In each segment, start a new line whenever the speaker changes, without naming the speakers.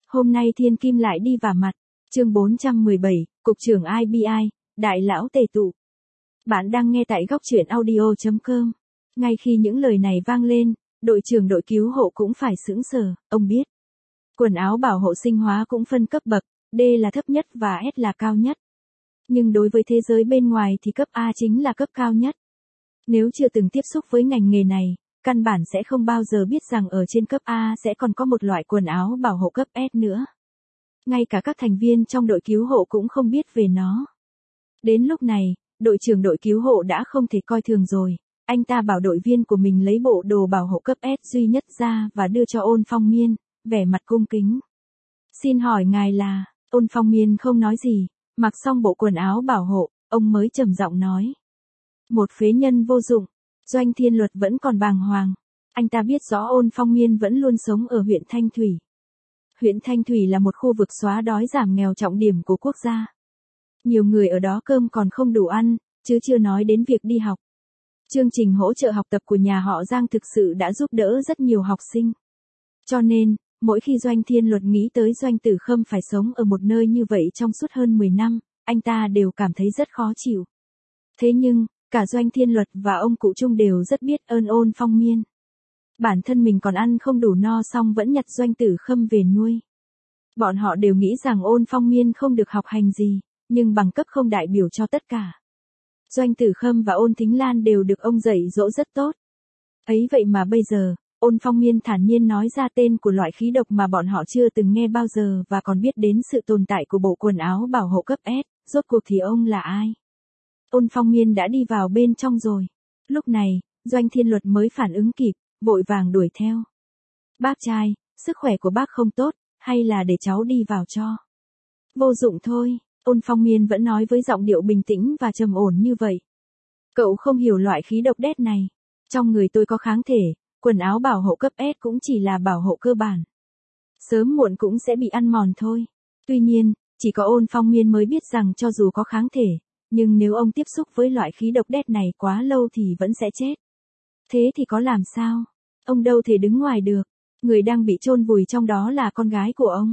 Hôm nay thiên kim lại đi vả mặt. Chương 417, Cục trưởng IBI, Đại lão tề tụ. Bạn đang nghe tại góc truyện audio.com. Ngay khi những lời này vang lên, đội trưởng đội cứu hộ cũng phải sững sờ, ông biết. Quần áo bảo hộ sinh hóa cũng phân cấp bậc, D là thấp nhất và S là cao nhất. Nhưng đối với thế giới bên ngoài thì cấp A chính là cấp cao nhất. Nếu chưa từng tiếp xúc với ngành nghề này, căn bản sẽ không bao giờ biết rằng ở trên cấp A sẽ còn có một loại quần áo bảo hộ cấp S nữa. Ngay cả các thành viên trong đội cứu hộ cũng không biết về nó. Đến lúc này, đội trưởng đội cứu hộ đã không thể coi thường rồi. Anh ta bảo đội viên của mình lấy bộ đồ bảo hộ cấp S duy nhất ra và đưa cho Ôn Phong Miên, vẻ mặt cung kính. Xin hỏi ngài là, Ôn Phong Miên không nói gì, mặc xong bộ quần áo bảo hộ, ông mới trầm giọng nói. Một phế nhân vô dụng, Doanh Thiên Luật vẫn còn bàng hoàng. Anh ta biết rõ Ôn Phong Miên vẫn luôn sống ở huyện Thanh Thủy. Huyện Thanh Thủy là một khu vực xóa đói giảm nghèo trọng điểm của quốc gia. Nhiều người ở đó cơm còn không đủ ăn, chứ chưa nói đến việc đi học. Chương trình hỗ trợ học tập của nhà họ Giang thực sự đã giúp đỡ rất nhiều học sinh. Cho nên, mỗi khi Doanh Thiên Luật nghĩ tới Doanh Tử Khâm phải sống ở một nơi như vậy trong suốt hơn 10 năm, anh ta đều cảm thấy rất khó chịu. Thế nhưng, cả Doanh Thiên Luật và ông cụ Trung đều rất biết ơn Ôn Phong Miên. Bản thân mình còn ăn không đủ no xong vẫn nhặt Doanh Tử Khâm về nuôi. Bọn họ đều nghĩ rằng Ôn Phong Miên không được học hành gì, nhưng bằng cấp không đại biểu cho tất cả. Doanh Tử Khâm và Ôn Thính Lan đều được ông dạy dỗ rất tốt. Ấy vậy mà bây giờ, Ôn Phong Miên thản nhiên nói ra tên của loại khí độc mà bọn họ chưa từng nghe bao giờ và còn biết đến sự tồn tại của bộ quần áo bảo hộ cấp S, rốt cuộc thì ông là ai? Ôn Phong Miên đã đi vào bên trong rồi. Lúc này, Doanh Thiên Luật mới phản ứng kịp, vội vàng đuổi theo. Bác trai, sức khỏe của bác không tốt, hay là để cháu đi vào cho? Vô dụng thôi, Ôn Phong Miên vẫn nói với giọng điệu bình tĩnh và trầm ổn như vậy. Cậu không hiểu loại khí độc đét này. Trong người tôi có kháng thể, quần áo bảo hộ cấp S cũng chỉ là bảo hộ cơ bản. Sớm muộn cũng sẽ bị ăn mòn thôi. Tuy nhiên, chỉ có Ôn Phong Miên mới biết rằng cho dù có kháng thể, nhưng nếu ông tiếp xúc với loại khí độc đét này quá lâu thì vẫn sẽ chết. Thế thì có làm sao? Ông đâu thể đứng ngoài được. Người đang bị chôn vùi trong đó là con gái của ông.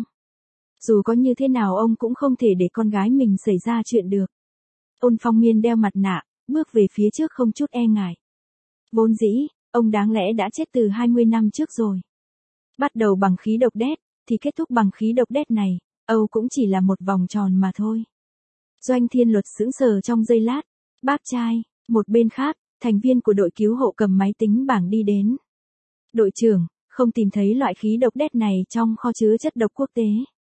Dù có như thế nào ông cũng không thể để con gái mình xảy ra chuyện được. Ôn Phong Miên đeo mặt nạ, bước về phía trước không chút e ngại. Vốn dĩ, ông đáng lẽ đã chết từ 20 năm trước rồi. Bắt đầu bằng khí độc đét, thì kết thúc bằng khí độc đét này, Âu cũng chỉ là một vòng tròn mà thôi. Doanh Thiên Luật sững sờ trong giây lát. Bác trai, một bên khác, thành viên của đội cứu hộ cầm máy tính bảng đi đến. Đội trưởng, không tìm thấy loại khí độc đét này trong kho chứa chất độc quốc tế.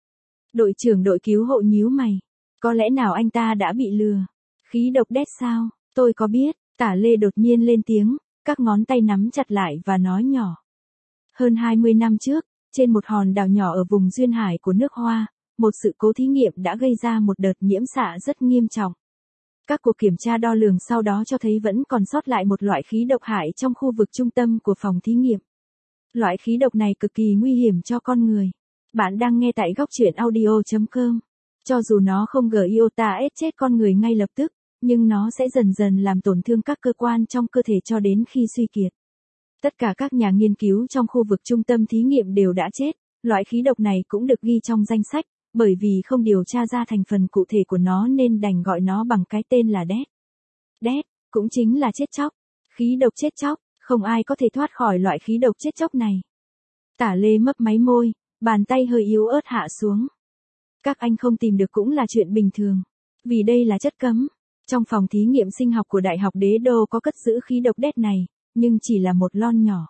Đội trưởng đội cứu hộ nhíu mày. Có lẽ nào anh ta đã bị lừa? Khí độc đét sao? Tôi có biết. Tả Lê đột nhiên lên tiếng, các ngón tay nắm chặt lại và nói nhỏ. Hơn 20 năm trước, trên một hòn đảo nhỏ ở vùng duyên hải của nước Hoa, một sự cố thí nghiệm đã gây ra một đợt nhiễm xạ rất nghiêm trọng. Các cuộc kiểm tra đo lường sau đó cho thấy vẫn còn sót lại một loại khí độc hại trong khu vực trung tâm của phòng thí nghiệm. Loại khí độc này cực kỳ nguy hiểm cho con người. Bạn đang nghe tại góc truyện audio.com. Cho dù nó không gây iota chết con người ngay lập tức, nhưng nó sẽ dần dần làm tổn thương các cơ quan trong cơ thể cho đến khi suy kiệt. Tất cả các nhà nghiên cứu trong khu vực trung tâm thí nghiệm đều đã chết. Loại khí độc này cũng được ghi trong danh sách, bởi vì không điều tra ra thành phần cụ thể của nó nên đành gọi nó bằng cái tên là đét. Đét, cũng chính là chết chóc. Khí độc chết chóc, không ai có thể thoát khỏi loại khí độc chết chóc này. Tả Lê mấp máy môi, bàn tay hơi yếu ớt hạ xuống. Các anh không tìm được cũng là chuyện bình thường, vì đây là chất cấm. Trong phòng thí nghiệm sinh học của Đại học Đế Đô có cất giữ khí độc đét này, nhưng chỉ là một lon nhỏ.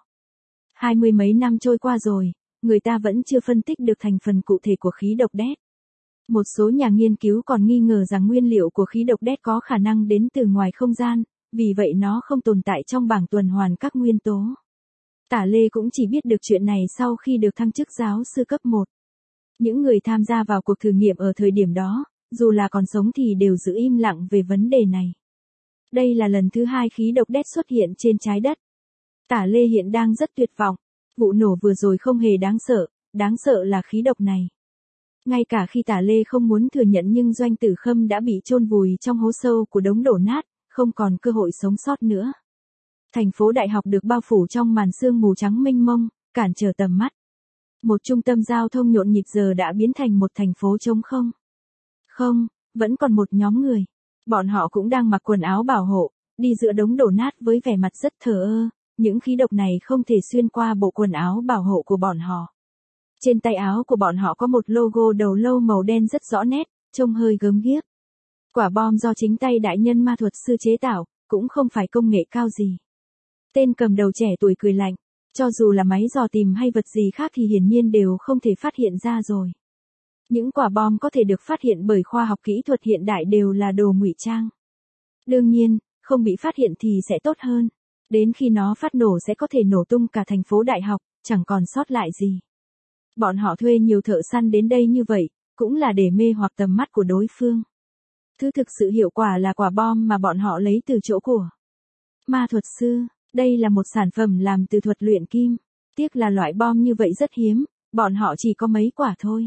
20 mấy năm trôi qua rồi, người ta vẫn chưa phân tích được thành phần cụ thể của khí độc đét. Một số nhà nghiên cứu còn nghi ngờ rằng nguyên liệu của khí độc đét có khả năng đến từ ngoài không gian, vì vậy nó không tồn tại trong bảng tuần hoàn các nguyên tố. Tả Lê cũng chỉ biết được chuyện này sau khi được thăng chức giáo sư cấp 1. Những người tham gia vào cuộc thử nghiệm ở thời điểm đó, dù là còn sống thì đều giữ im lặng về vấn đề này. Đây là lần thứ 2 khí độc đét xuất hiện trên trái đất. Tả Lê hiện đang rất tuyệt vọng. Vụ nổ vừa rồi không hề đáng sợ là khí độc này. Ngay cả khi Tả Lê không muốn thừa nhận nhưng Doanh Tử Khâm đã bị chôn vùi trong hố sâu của đống đổ nát, không còn cơ hội sống sót nữa. Thành phố đại học được bao phủ trong màn sương mù trắng mênh mông, cản trở tầm mắt. Một trung tâm giao thông nhộn nhịp giờ đã biến thành một thành phố trống không. Không, vẫn còn một nhóm người. Bọn họ cũng đang mặc quần áo bảo hộ, đi giữa đống đổ nát với vẻ mặt rất thờ ơ, những khí độc này không thể xuyên qua bộ quần áo bảo hộ của bọn họ. Trên tay áo của bọn họ có một logo đầu lâu màu đen rất rõ nét, trông hơi gớm ghiếc. Quả bom do chính tay đại nhân ma thuật sư chế tạo, cũng không phải công nghệ cao gì. Tên cầm đầu trẻ tuổi cười lạnh, cho dù là máy dò tìm hay vật gì khác thì hiển nhiên đều không thể phát hiện ra rồi. Những quả bom có thể được phát hiện bởi khoa học kỹ thuật hiện đại đều là đồ ngụy trang. Đương nhiên, không bị phát hiện thì sẽ tốt hơn. Đến khi nó phát nổ sẽ có thể nổ tung cả thành phố đại học, chẳng còn sót lại gì. Bọn họ thuê nhiều thợ săn đến đây như vậy, cũng là để mê hoặc tầm mắt của đối phương. Thứ thực sự hiệu quả là quả bom mà bọn họ lấy từ chỗ của ma thuật sư. Đây là một sản phẩm làm từ thuật luyện kim. Tiếc là loại bom như vậy rất hiếm, bọn họ chỉ có mấy quả thôi.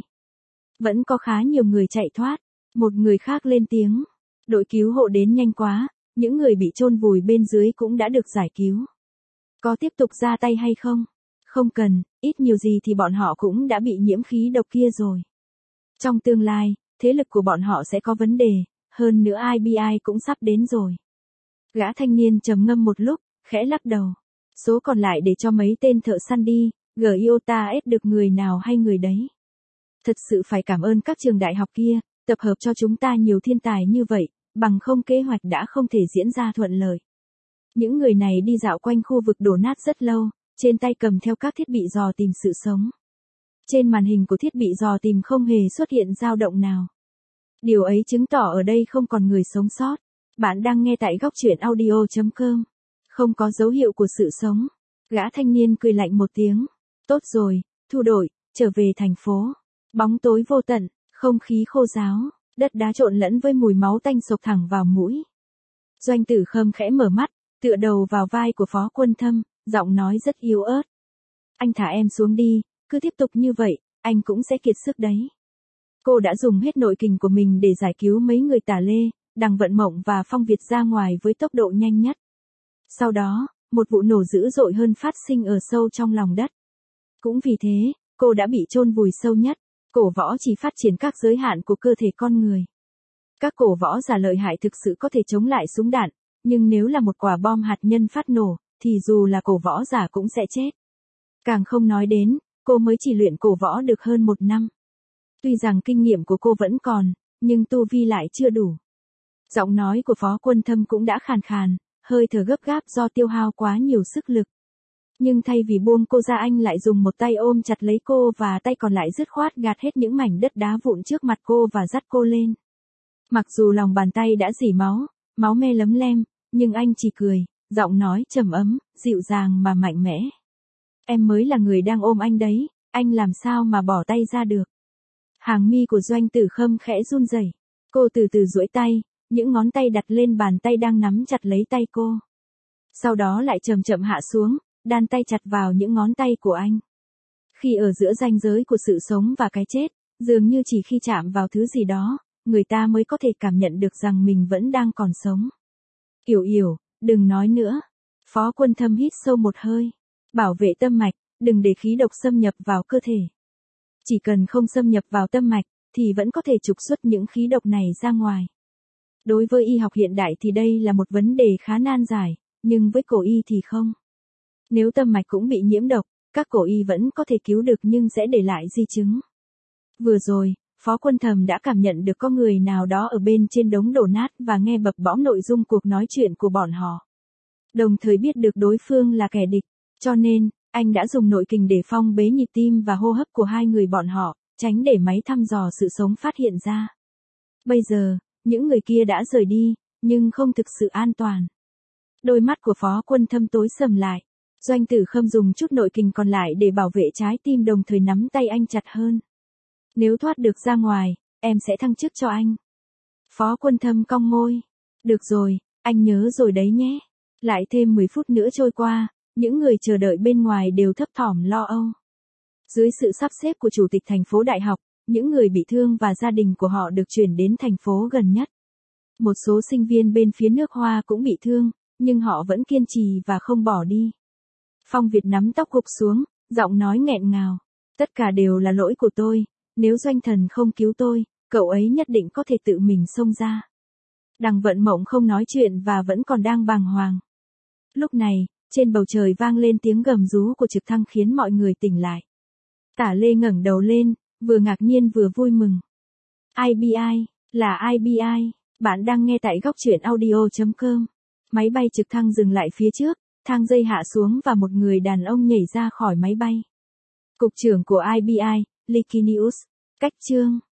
Vẫn có khá nhiều người chạy thoát. Một người khác lên tiếng. Đội cứu hộ đến nhanh quá, những người bị chôn vùi bên dưới cũng đã được giải cứu. Có tiếp tục ra tay hay không? Không cần, ít nhiều gì thì bọn họ cũng đã bị nhiễm khí độc kia rồi. Trong tương lai, thế lực của bọn họ sẽ có vấn đề, hơn nữa IBI cũng sắp đến rồi. Gã thanh niên trầm ngâm một lúc, khẽ lắc đầu. Số còn lại để cho mấy tên thợ săn đi, Giota ép được người nào hay người đấy. Thật sự phải cảm ơn các trường đại học kia, tập hợp cho chúng ta nhiều thiên tài như vậy, bằng không kế hoạch đã không thể diễn ra thuận lợi. Những người này đi dạo quanh khu vực đổ nát rất lâu, trên tay cầm theo các thiết bị dò tìm sự sống. Trên màn hình của thiết bị dò tìm không hề xuất hiện dao động nào. Điều ấy chứng tỏ ở đây không còn người sống sót. Bạn đang nghe tại góc truyện audio.com. Không có dấu hiệu của sự sống. Gã thanh niên cười lạnh một tiếng. Tốt rồi, thu đội, trở về thành phố. Bóng tối vô tận, không khí khô ráo, đất đá trộn lẫn với mùi máu tanh sộc thẳng vào mũi. Doanh Tử Khâm khẽ mở mắt, tựa đầu vào vai của Phó Quân Thâm, giọng nói rất yếu ớt. Anh thả em xuống đi, cứ tiếp tục như vậy, anh cũng sẽ kiệt sức đấy. Cô đã dùng hết nội kình của mình để giải cứu mấy người Tả Lê, Đằng Vận Mộng và Phong Việt ra ngoài với tốc độ nhanh nhất. Sau đó, một vụ nổ dữ dội hơn phát sinh ở sâu trong lòng đất. Cũng vì thế, cô đã bị chôn vùi sâu nhất. Cổ võ chỉ phát triển các giới hạn của cơ thể con người. Các cổ võ giả lợi hại thực sự có thể chống lại súng đạn, nhưng nếu là một quả bom hạt nhân phát nổ, thì dù là cổ võ giả cũng sẽ chết. Càng không nói đến, cô mới chỉ luyện cổ võ được hơn 1 năm. Tuy rằng kinh nghiệm của cô vẫn còn, nhưng tu vi lại chưa đủ. Giọng nói của Phó Quân Thâm cũng đã khàn khàn, hơi thở gấp gáp do tiêu hao quá nhiều sức lực. Nhưng thay vì buông cô ra anh lại dùng một tay ôm chặt lấy cô và tay còn lại dứt khoát gạt hết những mảnh đất đá vụn trước mặt cô và dắt cô lên. Mặc dù lòng bàn tay đã rỉ máu, máu me lấm lem, nhưng anh chỉ cười, giọng nói trầm ấm, dịu dàng mà mạnh mẽ. Em mới là người đang ôm anh đấy, anh làm sao mà bỏ tay ra được. Hàng mi của Doanh Tử Khâm khẽ run rẩy. Cô từ từ duỗi tay, những ngón tay đặt lên bàn tay đang nắm chặt lấy tay cô. Sau đó lại chậm chậm hạ xuống, đan tay chặt vào những ngón tay của anh. Khi ở giữa ranh giới của sự sống và cái chết, dường như chỉ khi chạm vào thứ gì đó, người ta mới có thể cảm nhận được rằng mình vẫn đang còn sống. Yểu Yểu, đừng nói nữa. Phó Quân Thâm hít sâu một hơi. Bảo vệ tâm mạch, đừng để khí độc xâm nhập vào cơ thể. Chỉ cần không xâm nhập vào tâm mạch, thì vẫn có thể trục xuất những khí độc này ra ngoài. Đối với y học hiện đại thì đây là một vấn đề khá nan giải, nhưng với cổ y thì không. Nếu tâm mạch cũng bị nhiễm độc, các cổ y vẫn có thể cứu được nhưng sẽ để lại di chứng. Vừa rồi, Phó Quân Thâm đã cảm nhận được có người nào đó ở bên trên đống đổ nát và nghe bập bõm nội dung cuộc nói chuyện của bọn họ. Đồng thời biết được đối phương là kẻ địch, cho nên, anh đã dùng nội kình để phong bế nhịp tim và hô hấp của hai người bọn họ, tránh để máy thăm dò sự sống phát hiện ra. Bây giờ, những người kia đã rời đi, nhưng không thực sự an toàn. Đôi mắt của Phó Quân Thâm tối sầm lại. Doanh Tử Khâm dùng chút nội kình còn lại để bảo vệ trái tim đồng thời nắm tay anh chặt hơn. Nếu thoát được ra ngoài, em sẽ thăng chức cho anh. Phó Quân Thâm cong môi. Được rồi, anh nhớ rồi đấy nhé. Lại thêm 10 phút nữa trôi qua, những người chờ đợi bên ngoài đều thấp thỏm lo âu. Dưới sự sắp xếp của Chủ tịch thành phố đại học, những người bị thương và gia đình của họ được chuyển đến thành phố gần nhất. Một số sinh viên bên phía nước Hoa cũng bị thương, nhưng họ vẫn kiên trì và không bỏ đi. Phong Việt nắm tóc gục xuống, giọng nói nghẹn ngào. Tất cả đều là lỗi của tôi, nếu Doanh Thần không cứu tôi, cậu ấy nhất định có thể tự mình xông ra. Đằng Vận Mộng không nói chuyện và vẫn còn đang bàng hoàng. Lúc này, trên bầu trời vang lên tiếng gầm rú của trực thăng khiến mọi người tỉnh lại. Tả Lê ngẩng đầu lên, vừa ngạc nhiên vừa vui mừng. IBI, là IBI, bạn đang nghe tại góc truyện audio.com. Máy bay trực thăng dừng lại phía trước, thang dây hạ xuống và một người đàn ông nhảy ra khỏi máy bay. Cục trưởng của IBI, Likinius, cách chương.